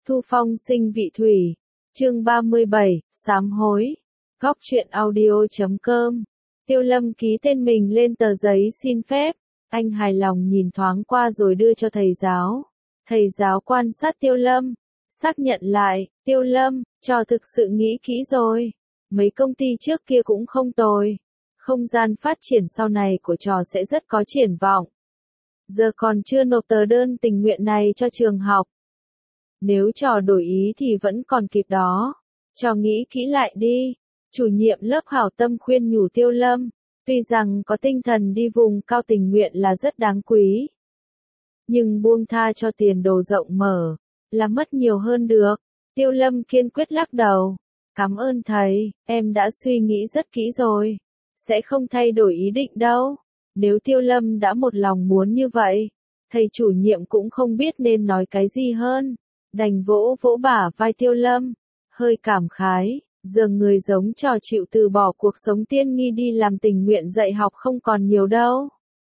Thu Phong sinh vị thủy. Chương 37, sám hối. Góc truyện audio.com. Tiêu Lâm ký tên mình lên tờ giấy xin phép. Anh hài lòng nhìn thoáng qua rồi đưa cho thầy giáo. Thầy giáo quan sát Tiêu Lâm, xác nhận lại, Tiêu Lâm, trò thực sự nghĩ kỹ rồi. Mấy công ty trước kia cũng không tồi. Không gian phát triển sau này của trò sẽ rất có triển vọng. Giờ còn chưa nộp tờ đơn tình nguyện này cho trường học. Nếu trò đổi ý thì vẫn còn kịp đó. Trò nghĩ kỹ lại đi. Chủ nhiệm lớp hảo tâm khuyên nhủ Tiêu Lâm. Tuy rằng có tinh thần đi vùng cao tình nguyện là rất đáng quý. Nhưng buông tha cho tiền đồ rộng mở, là mất nhiều hơn được. Tiêu Lâm kiên quyết lắc đầu. Cảm ơn thầy, em đã suy nghĩ rất kỹ rồi. Sẽ không thay đổi ý định đâu. Nếu Tiêu Lâm đã một lòng muốn như vậy, thầy chủ nhiệm cũng không biết nên nói cái gì hơn. Đành vỗ vỗ bả vai Tiêu Lâm, hơi cảm khái, giờ người giống trò chịu từ bỏ cuộc sống tiên nghi đi làm tình nguyện dạy học không còn nhiều đâu.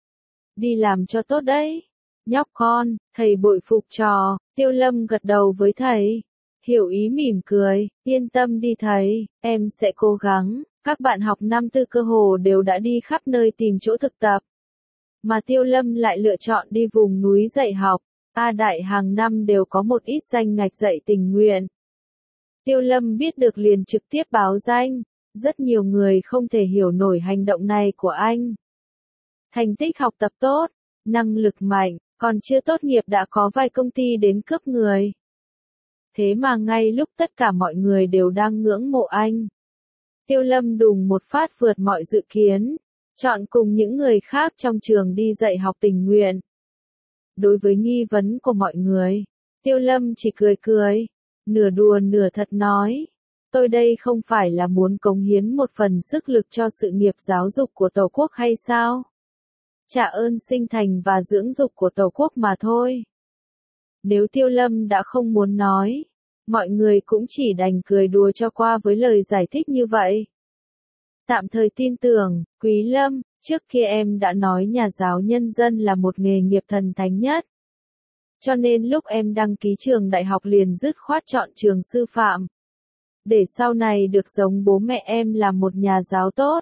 Đi làm cho tốt đấy, nhóc con, thầy bội phục trò. Tiêu Lâm gật đầu với thầy, hiểu ý mỉm cười, yên tâm đi thầy, em sẽ cố gắng. Các bạn học năm tư cơ hồ đều đã đi khắp nơi tìm chỗ thực tập. Mà Tiêu Lâm lại lựa chọn đi vùng núi dạy học. A Đại hàng năm đều có một ít danh ngạch dạy tình nguyện. Tiêu Lâm biết được liền trực tiếp báo danh. Rất nhiều người không thể hiểu nổi hành động này của anh. Thành tích học tập tốt, năng lực mạnh, còn chưa tốt nghiệp đã có vài công ty đến cướp người. Thế mà ngay lúc tất cả mọi người đều đang ngưỡng mộ anh, Tiêu Lâm đùng một phát vượt mọi dự kiến, chọn cùng những người khác trong trường đi dạy học tình nguyện. Đối với nghi vấn của mọi người, Tiêu Lâm chỉ cười cười, nửa đùa nửa thật nói, tôi đây không phải là muốn cống hiến một phần sức lực cho sự nghiệp giáo dục của Tổ quốc hay sao? Trả ơn sinh thành và dưỡng dục của Tổ quốc mà thôi. Nếu Tiêu Lâm đã không muốn nói, mọi người cũng chỉ đành cười đùa cho qua với lời giải thích như vậy. Tạm thời tin tưởng, Quý Lâm, trước kia em đã nói nhà giáo nhân dân là một nghề nghiệp thần thánh nhất. Cho nên lúc em đăng ký trường đại học liền dứt khoát chọn trường sư phạm. Để sau này được giống bố mẹ em là một nhà giáo tốt.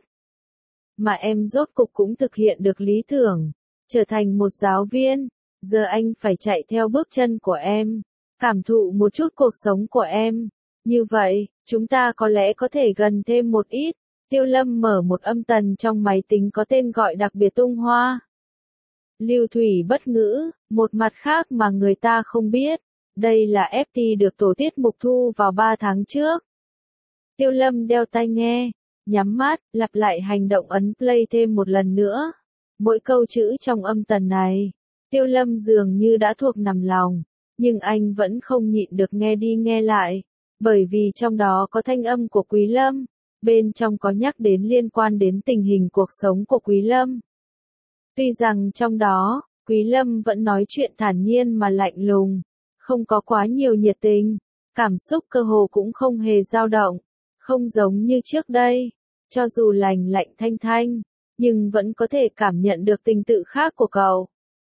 Mà em rốt cục cũng thực hiện được lý tưởng, trở thành một giáo viên. Giờ anh phải chạy theo bước chân của em, cảm thụ một chút cuộc sống của em. Như vậy, chúng ta có lẽ có thể gần thêm một ít. Tiêu Lâm mở một âm tần trong máy tính có tên gọi đặc biệt Tung Hoa. Lưu Thủy bất ngữ, một mặt khác mà người ta không biết, đây là FT được tổ tiết mục thu vào 3 tháng trước. Tiêu Lâm đeo tai nghe, nhắm mắt, lặp lại hành động ấn play thêm một lần nữa. Mỗi câu chữ trong âm tần này, Tiêu Lâm dường như đã thuộc nằm lòng, nhưng anh vẫn không nhịn được nghe đi nghe lại, bởi vì trong đó có thanh âm của Quý Lâm, bên trong có nhắc đến liên quan đến tình hình cuộc sống của Quý Lâm. Tuy rằng trong đó, Quý Lâm vẫn nói chuyện thản nhiên mà lạnh lùng, không có quá nhiều nhiệt tình, cảm xúc cơ hồ cũng không hề dao động, không giống như trước đây, cho dù lành lạnh thanh thanh, nhưng vẫn có thể cảm nhận được tình tự khác của cậu.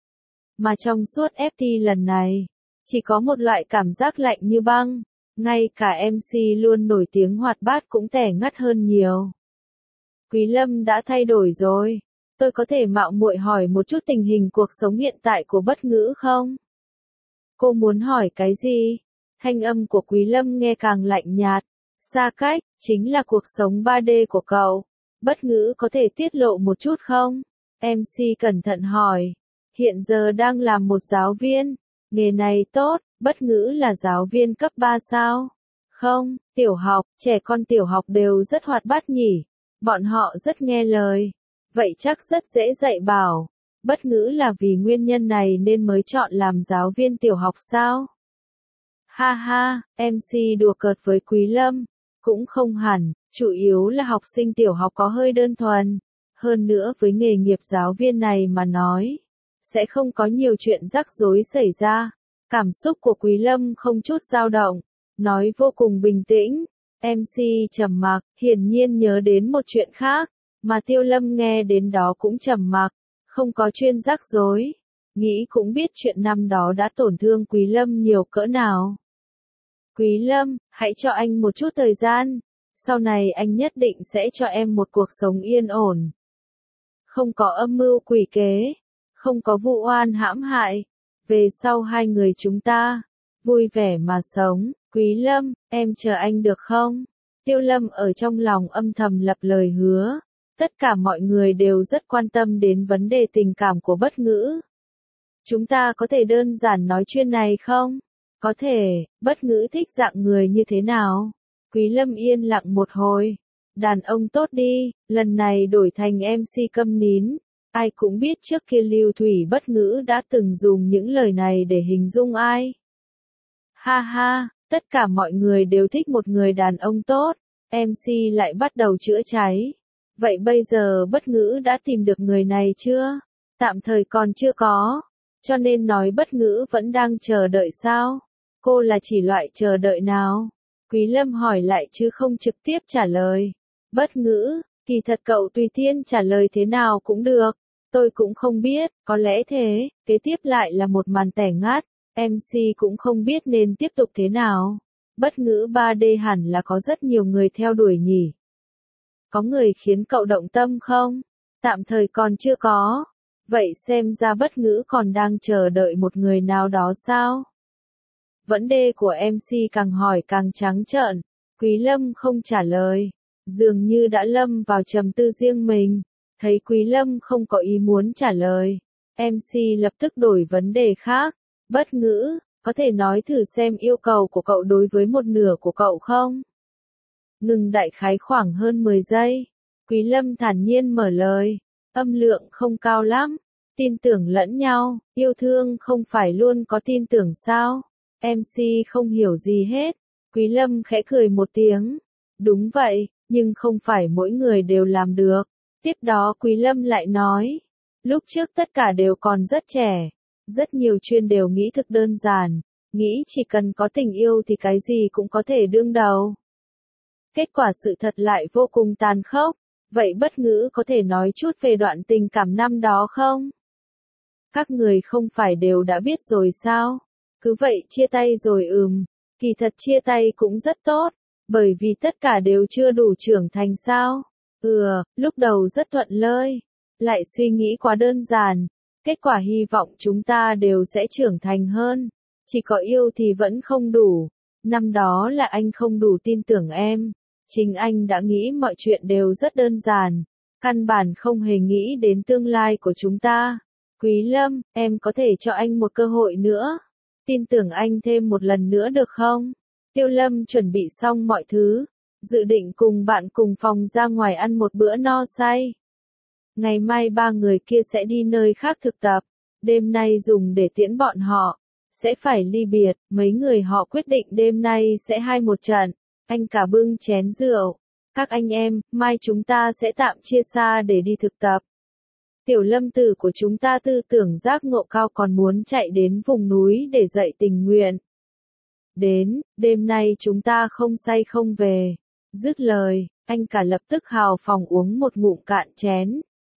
Mà trong suốt FT lần này, chỉ có một loại cảm giác lạnh như băng, ngay cả MC luôn nổi tiếng hoạt bát cũng tẻ ngắt hơn nhiều. Quý Lâm đã thay đổi rồi, tôi có thể mạo muội hỏi một chút tình hình cuộc sống hiện tại của Bất Ngữ không? Cô muốn hỏi cái gì? Thanh âm của Quý Lâm nghe càng lạnh nhạt, xa cách, chính là cuộc sống 3D của cậu. Bất Ngữ có thể tiết lộ một chút không? MC cẩn thận hỏi. Hiện giờ đang làm một giáo viên. Nghề này tốt, Bất Ngữ là giáo viên cấp 3 sao? Không, tiểu học, trẻ con tiểu học đều rất hoạt bát nhỉ. Bọn họ rất nghe lời. Vậy chắc rất dễ dạy bảo. Bất Ngữ là vì nguyên nhân này nên mới chọn làm giáo viên tiểu học sao? Ha ha, MC đùa cợt với Quý Lâm. Cũng không hẳn, chủ yếu là học sinh tiểu học có hơi đơn thuần. Hơn nữa với nghề nghiệp giáo viên này mà nói, sẽ không có nhiều chuyện rắc rối xảy ra. Cảm xúc của Quý Lâm không chút dao động, nói vô cùng bình tĩnh. MC trầm mặc, hiển nhiên nhớ đến một chuyện khác, mà Tiêu Lâm nghe đến đó cũng trầm mặc, không có chuyện rắc rối. Nghĩ cũng biết chuyện năm đó đã tổn thương Quý Lâm nhiều cỡ nào. Quý Lâm, hãy cho anh một chút thời gian. Sau này anh nhất định sẽ cho em một cuộc sống yên ổn. Không có âm mưu quỷ kế, không có vụ oan hãm hại. Về sau hai người chúng ta, vui vẻ mà sống. Quý Lâm, em chờ anh được không? Tiêu Lâm ở trong lòng âm thầm lập lời hứa. Tất cả mọi người đều rất quan tâm đến vấn đề tình cảm của Bất Ngữ. Chúng ta có thể đơn giản nói chuyện này không? Có thể, Bất Ngữ thích dạng người như thế nào? Quý Lâm yên lặng một hồi. Đàn ông tốt đi, lần này đổi thành MC câm nín. Ai cũng biết trước kia Lưu Thủy Bất Ngữ đã từng dùng những lời này để hình dung ai. Ha ha, tất cả mọi người đều thích một người đàn ông tốt. MC lại bắt đầu chữa cháy. Vậy bây giờ Bất Ngữ đã tìm được người này chưa? Tạm thời còn chưa có. Cho nên nói Bất Ngữ vẫn đang chờ đợi sao? Cô là chỉ loại chờ đợi nào? Quý Lâm hỏi lại chứ không trực tiếp trả lời. Bất Ngữ, kỳ thật cậu tùy tiên trả lời thế nào cũng được. Tôi cũng không biết, có lẽ thế. Kế tiếp lại là một màn tẻ ngắt. MC cũng không biết nên tiếp tục thế nào. Bất Ngữ 3D hẳn là có rất nhiều người theo đuổi nhỉ. Có người khiến cậu động tâm không? Tạm thời còn chưa có. Vậy xem ra Bất Ngữ còn đang chờ đợi một người nào đó sao? Vấn đề của MC càng hỏi càng trắng trợn. Quý Lâm không trả lời. Dường như đã lâm vào trầm tư riêng mình. Thấy Quý Lâm không có ý muốn trả lời. MC lập tức đổi vấn đề khác. Bất Ngữ, có thể nói thử xem yêu cầu của cậu đối với một nửa của cậu không? Ngừng đại khái khoảng hơn 10 giây. Quý Lâm thản nhiên mở lời. Âm lượng không cao lắm. Tin tưởng lẫn nhau, yêu thương không phải luôn có tin tưởng sao? MC không hiểu gì hết. Quý Lâm khẽ cười một tiếng. Đúng vậy, nhưng không phải mỗi người đều làm được. Tiếp đó Quý Lâm lại nói. Lúc trước tất cả đều còn rất trẻ. Rất nhiều chuyên đều nghĩ thực đơn giản. Nghĩ chỉ cần có tình yêu thì cái gì cũng có thể đương đầu. Kết quả sự thật lại vô cùng tàn khốc. Vậy Bất Ngữ có thể nói chút về đoạn tình cảm năm đó không? Các người không phải đều đã biết rồi sao? Cứ vậy chia tay rồi Kỳ thật chia tay cũng rất tốt. Bởi vì tất cả đều chưa đủ trưởng thành sao? Lúc đầu rất thuận lợi. Lại suy nghĩ quá đơn giản. Kết quả hy vọng chúng ta đều sẽ trưởng thành hơn. Chỉ có yêu thì vẫn không đủ. Năm đó là anh không đủ tin tưởng em. Chính anh đã nghĩ mọi chuyện đều rất đơn giản. Căn bản không hề nghĩ đến tương lai của chúng ta. Quý Lâm, em có thể cho anh một cơ hội nữa. Tin tưởng anh thêm một lần nữa được không? Tiêu Lâm chuẩn bị xong mọi thứ. Dự định cùng bạn cùng phòng ra ngoài ăn một bữa no say. Ngày mai ba người kia sẽ đi nơi khác thực tập. Đêm nay dùng để tiễn bọn họ. Sẽ phải ly biệt. Mấy người họ quyết định đêm nay sẽ hai một trận. Anh cả bưng chén rượu. Các anh em, mai chúng ta sẽ tạm chia xa để đi thực tập. Tiểu Lâm tử của chúng ta tư tưởng giác ngộ cao còn muốn chạy đến vùng núi để dạy tình nguyện. Đến, đêm nay chúng ta không say không về. Dứt lời, anh cả lập tức hào phóng uống một ngụm cạn chén.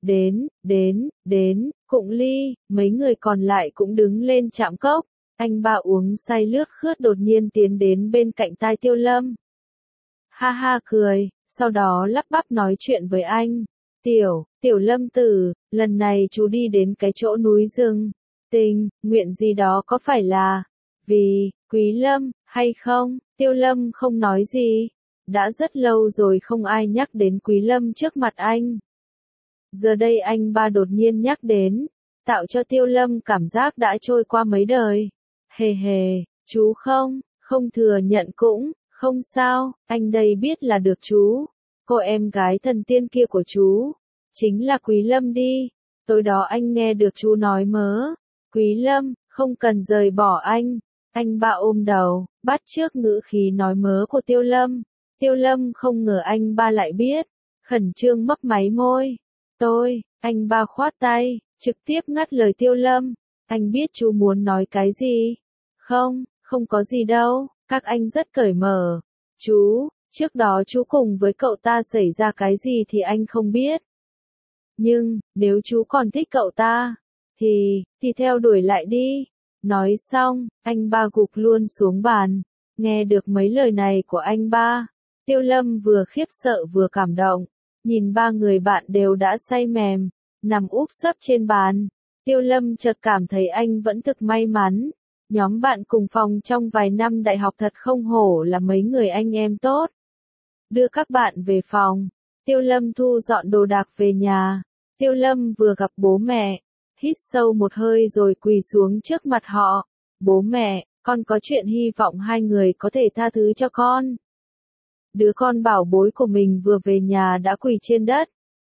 Đến, cụng ly, mấy người còn lại cũng đứng lên chạm cốc. Anh ba uống say lướt khướt đột nhiên tiến đến bên cạnh tai Tiêu Lâm. Ha ha cười, sau đó lắp bắp nói chuyện với anh. Tiểu Lâm tử, lần này chú đi đến cái chỗ núi rừng. Tình, nguyện gì đó có phải là vì Quý Lâm, hay không? Tiêu Lâm không nói gì. Đã rất lâu rồi không ai nhắc đến Quý Lâm trước mặt anh. Giờ đây anh ba đột nhiên nhắc đến, tạo cho Tiêu Lâm cảm giác đã trôi qua mấy đời. Hề hề, chú không thừa nhận cũng, không sao, anh đây biết là được chú. Cô em gái thần tiên kia của chú, chính là Quý Lâm đi. Tối đó anh nghe được chú nói mớ. Quý Lâm, không cần rời bỏ anh. Anh ba ôm đầu, bắt chước ngữ khí nói mớ của Tiêu Lâm. Tiêu Lâm không ngờ anh ba lại biết. Khẩn trương mấp máy môi. Anh ba khoát tay, trực tiếp ngắt lời Tiêu Lâm. Anh biết chú muốn nói cái gì. Không có gì đâu, các anh rất cởi mở. Chú, trước đó chú cùng với cậu ta xảy ra cái gì thì anh không biết. Nhưng, nếu chú còn thích cậu ta, thì theo đuổi lại đi. Nói xong, anh ba gục luôn xuống bàn. Nghe được mấy lời này của anh ba, Tiêu Lâm vừa khiếp sợ vừa cảm động, nhìn ba người bạn đều đã say mềm, nằm úp sấp trên bàn. Tiêu Lâm chợt cảm thấy anh vẫn thực may mắn. Nhóm bạn cùng phòng trong vài năm đại học thật không hổ là mấy người anh em tốt. Đưa các bạn về phòng, Tiêu Lâm thu dọn đồ đạc về nhà. Tiêu Lâm vừa gặp bố mẹ, hít sâu một hơi rồi quỳ xuống trước mặt họ. Bố mẹ, con có chuyện hy vọng hai người có thể tha thứ cho con. Đứa con bảo bối của mình vừa về nhà đã quỳ trên đất.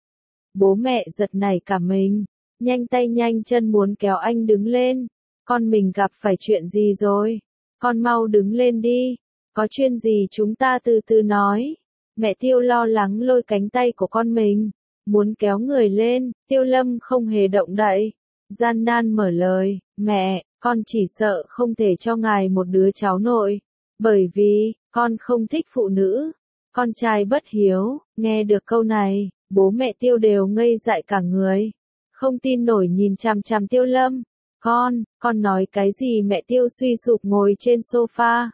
Bố mẹ giật nảy cả mình, nhanh tay nhanh chân muốn kéo anh đứng lên. Con mình gặp phải chuyện gì rồi? Con mau đứng lên đi. Có chuyện gì chúng ta từ từ nói. Mẹ Tiêu lo lắng lôi cánh tay của con mình, muốn kéo người lên. Tiêu Lâm không hề động đậy, gian nan mở lời, mẹ, con chỉ sợ không thể cho ngài một đứa cháu nội, bởi vì, con không thích phụ nữ, con trai bất hiếu. Nghe được câu này, bố mẹ Tiêu đều ngây dại cả người, không tin nổi nhìn chằm chằm Tiêu Lâm. Con nói cái gì? Mẹ Tiêu suy sụp ngồi trên sofa,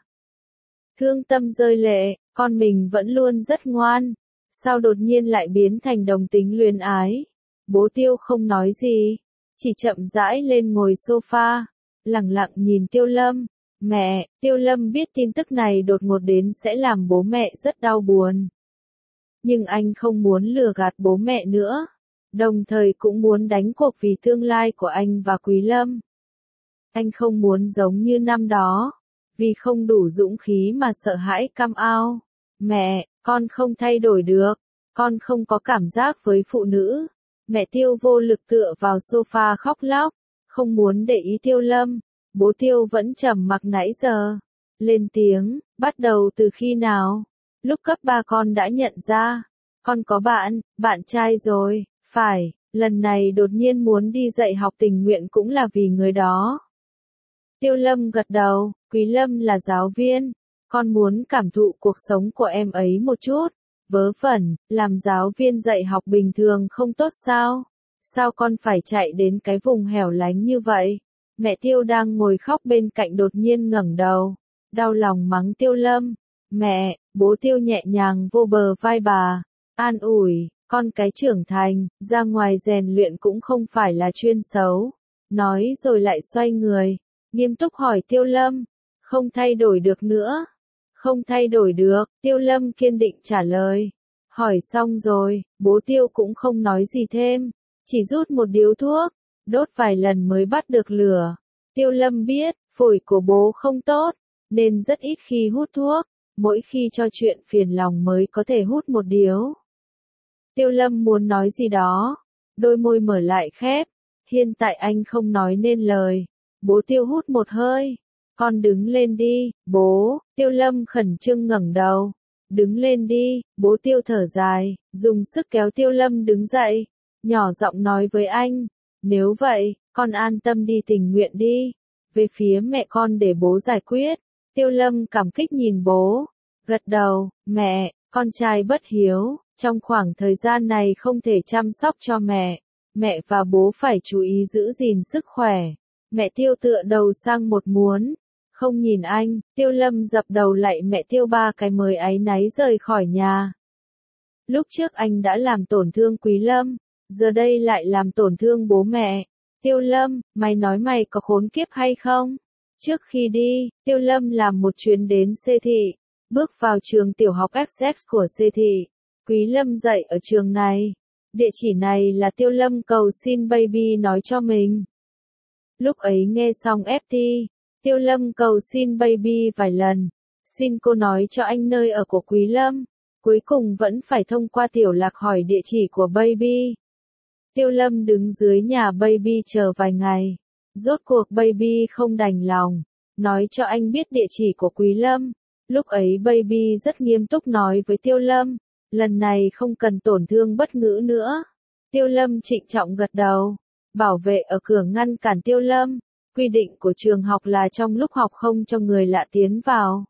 thương tâm rơi lệ, con mình vẫn luôn rất ngoan, sao đột nhiên lại biến thành đồng tính luyến ái? Bố Tiêu không nói gì, chỉ chậm rãi lên ngồi sofa, lặng lặng nhìn Tiêu Lâm. Mẹ, Tiêu Lâm biết tin tức này đột ngột đến sẽ làm bố mẹ rất đau buồn. Nhưng anh không muốn lừa gạt bố mẹ nữa, đồng thời cũng muốn đánh cuộc vì tương lai của anh và Quý Lâm. Anh không muốn giống như năm đó, vì không đủ dũng khí mà sợ hãi cam ao. Mẹ, con không thay đổi được, con không có cảm giác với phụ nữ. Mẹ Tiêu vô lực tựa vào sofa khóc lóc, không muốn để ý Tiêu Lâm. Bố Tiêu vẫn trầm mặc nãy giờ, lên tiếng, bắt đầu từ khi nào? Lúc cấp 3 con đã nhận ra, con có bạn trai rồi, phải, lần này đột nhiên muốn đi dạy học tình nguyện cũng là vì người đó. Tiêu Lâm gật đầu, Quý Lâm là giáo viên, con muốn cảm thụ cuộc sống của em ấy một chút. Vớ vẩn, làm giáo viên dạy học bình thường không tốt sao? Sao con phải chạy đến cái vùng hẻo lánh như vậy? Mẹ Tiêu đang ngồi khóc bên cạnh đột nhiên ngẩng đầu, đau lòng mắng Tiêu Lâm. Mẹ, bố Tiêu nhẹ nhàng vô bờ vai bà, an ủi, con cái trưởng thành, ra ngoài rèn luyện cũng không phải là chuyên xấu. Nói rồi lại xoay người, nghiêm túc hỏi Tiêu Lâm, không thay đổi được nữa. Không thay đổi được, Tiêu Lâm kiên định trả lời. Hỏi xong rồi, bố Tiêu cũng không nói gì thêm, chỉ rút một điếu thuốc, đốt vài lần mới bắt được lửa. Tiêu Lâm biết, phổi của bố không tốt, nên rất ít khi hút thuốc, mỗi khi cho chuyện phiền lòng mới có thể hút một điếu. Tiêu Lâm muốn nói gì đó, đôi môi mở lại khép, hiện tại anh không nói nên lời. Bố Tiêu hút một hơi. Con đứng lên đi, bố. Tiêu Lâm khẩn trương ngẩng đầu. Đứng lên đi, bố Tiêu thở dài, dùng sức kéo Tiêu Lâm đứng dậy, nhỏ giọng nói với anh, nếu vậy, con an tâm đi tình nguyện đi, về phía mẹ con để bố giải quyết. Tiêu Lâm cảm kích nhìn bố, gật đầu, mẹ, con trai bất hiếu, trong khoảng thời gian này không thể chăm sóc cho mẹ và bố phải chú ý giữ gìn sức khỏe. Mẹ Tiêu tựa đầu sang một muốn, không nhìn anh. Tiêu Lâm dập đầu lạy mẹ Tiêu 3 cái mới áy náy rời khỏi nhà. Lúc trước anh đã làm tổn thương Quý Lâm, giờ đây lại làm tổn thương bố mẹ. Tiêu Lâm, mày nói mày có khốn kiếp hay không? Trước khi đi, Tiêu Lâm làm một chuyến đến Xê Thị, bước vào trường tiểu học XX của Xê Thị. Quý Lâm dạy ở trường này. Địa chỉ này là Tiêu Lâm cầu xin Baby nói cho mình. Lúc ấy nghe xong FT, Tiêu Lâm cầu xin Baby vài lần, xin cô nói cho anh nơi ở của Quý Lâm, cuối cùng vẫn phải thông qua Tiểu Lạc hỏi địa chỉ của Baby. Tiêu Lâm đứng dưới nhà Baby chờ vài ngày, rốt cuộc Baby không đành lòng, nói cho anh biết địa chỉ của Quý Lâm. Lúc ấy Baby rất nghiêm túc nói với Tiêu Lâm, lần này không cần tổn thương bất ngữ nữa. Tiêu Lâm trịnh trọng gật đầu. Bảo vệ ở cửa ngăn cản Tiêu Lâm. Quy định của trường học là trong lúc học không cho người lạ tiến vào.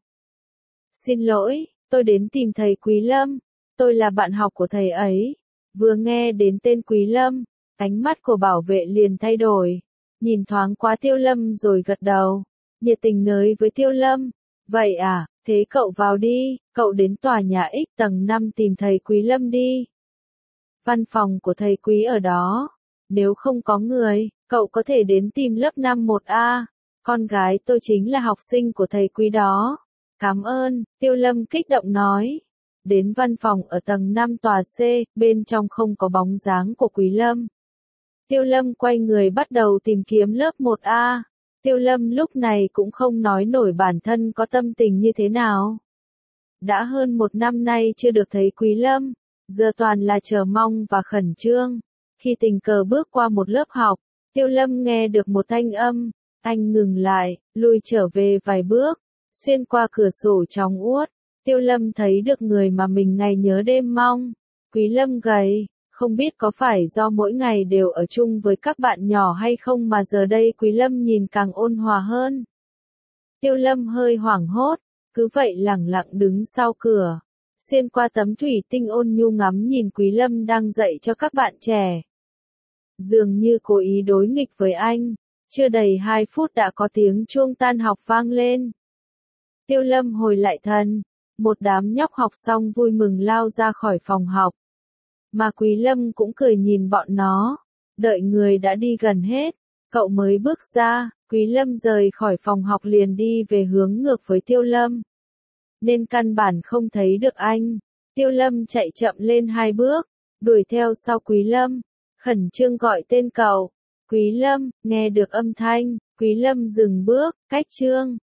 Xin lỗi, tôi đến tìm thầy Quý Lâm. Tôi là bạn học của thầy ấy. Vừa nghe đến tên Quý Lâm, ánh mắt của bảo vệ liền thay đổi. Nhìn thoáng qua Tiêu Lâm rồi gật đầu. Nhiệt tình nói với Tiêu Lâm. Vậy à, Thế cậu vào đi, cậu đến tòa nhà X tầng 5 tìm thầy Quý Lâm đi. Văn phòng của thầy Quý ở đó. Nếu không có người, cậu có thể đến tìm lớp 51A. Con gái tôi chính là học sinh của thầy Quý đó. Cảm ơn, Tiêu Lâm kích động nói. Đến văn phòng ở tầng 5 tòa C, bên trong không có bóng dáng của Quý Lâm. Tiêu Lâm quay người bắt đầu tìm kiếm lớp 1A. Tiêu Lâm lúc này cũng không nói nổi bản thân có tâm tình như thế nào. Đã hơn 1 năm nay chưa được thấy Quý Lâm, giờ toàn là chờ mong và khẩn trương. Khi tình cờ bước qua một lớp học, Tiêu Lâm nghe được một thanh âm, anh ngừng lại, lùi trở về vài bước, xuyên qua cửa sổ trong uất. Tiêu Lâm thấy được người mà mình ngày nhớ đêm mong. Quý Lâm gầy, không biết có phải do mỗi ngày đều ở chung với các bạn nhỏ hay không mà giờ đây Quý Lâm nhìn càng ôn hòa hơn. Tiêu Lâm hơi hoảng hốt, cứ vậy lẳng lặng đứng sau cửa, xuyên qua tấm thủy tinh ôn nhu ngắm nhìn Quý Lâm đang dạy cho các bạn trẻ. Dường như cố ý đối nghịch với anh, chưa đầy 2 phút đã có tiếng chuông tan học vang lên. Tiêu Lâm hồi lại thần, một đám nhóc học xong vui mừng lao ra khỏi phòng học. Mà Quý Lâm cũng cười nhìn bọn nó, đợi người đã đi gần hết, cậu mới bước ra, Quý Lâm rời khỏi phòng học liền đi về hướng ngược với Tiêu Lâm. Nên căn bản không thấy được anh, Tiêu Lâm chạy chậm lên 2 bước, đuổi theo sau Quý Lâm, khẩn trương gọi tên cậu. Quý Lâm, nghe được âm thanh, Quý Lâm dừng bước, cách Trương.